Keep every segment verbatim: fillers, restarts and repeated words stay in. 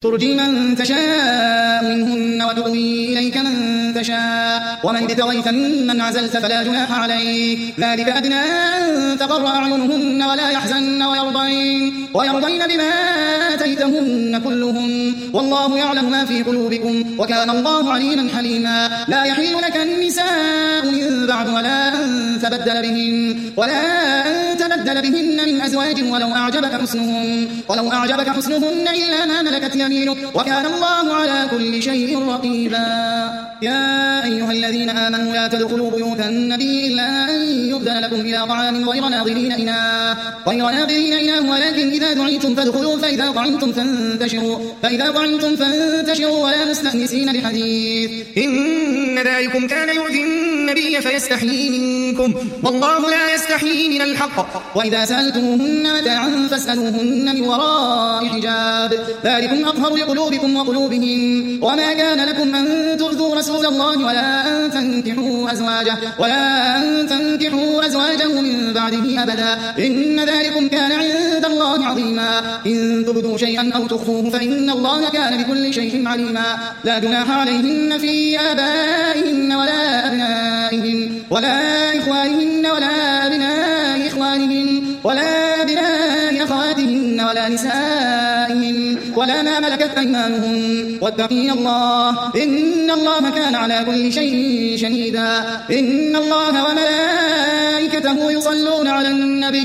ترجي من تشاء منهن وتؤوي إليك من تشاء ومن ابتغيت ممن عزلت فلا جناح عليك ذلك أدنى أن تقر أعينهن ولا يحزن ويرضين, ويرضين بما آتيتهن كلهم والله يعلم ما في قلوبكم وكان الله عليما حليما. لا يحل لك النساء من بعد ولا أن تبدل بهن ولا أن تبدل بهن من أزواج ولو أعجبك حسنهن ولو أعجبك حسنهن إلا ما ملكت يمينك وكان الله على كل شيء رقيبا. يا أيها الذين آمنوا لا تدخلوا بيوت النبي إلا أن يؤذن لكم إلى طعام غير ناظرين إناه غير ناظرين إناه ولكن إذا دعيتم فادخلوا فإذا طعمتم فانتشروا فإذا طعمتم فانتشروا ولا مستأنسين بحديث إن ذلكم كان يؤذي النبي فيستحيي منكم والله لا يستحيي من الحق وإذا سألتموهن متاعا فاسألوهن من وراء حجاب ذلكم أطهر لقلوبكم وقلوبهم وما كان لكم أن تؤذوا رسول الله ولا أن تنكحوا أزواجه ولا أن تنكحوا أزواجه من بعده أبدا إن ذلكم كان عند الله عظيما. إن تبدوا شيئا أو تخفوه فإن الله كان بكل شيء عليما. لا جناح عليهن في آبائهن ولا أبنائهن ولا إخوانهن ولا أبناء إخوانهن ولا أبناء أخواتهن ولا نسائهن ولا ما ملكت أيمانهن واتقين الله إن الله كان على كل شيء شهيدا. إن الله وملائكته يصلون على النبي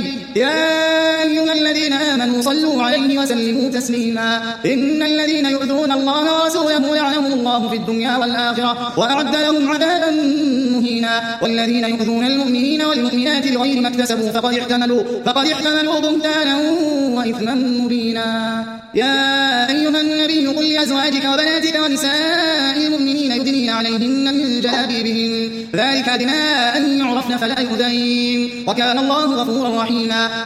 يا أيها الذين آمنوا صلوا عليه وسلموا تسليما. إن الذين يؤذون الله ورسوله لعنهم الله في الدنيا والآخرة وأعد لهم عذابا مهينا. والذين يؤذون المؤمنين والمؤمنات بغير ما اكتسبوا فقد احتملوا فقد احتملوا بهتانا وإثما مبينا. يا أيها النبي قل لأزواجك وبناتك ونساء المؤمنين يدنين عليهن من جلابيبهن ذلك أدنى أن يعرفن فلا يؤذين وكان الله غفورا رحيما.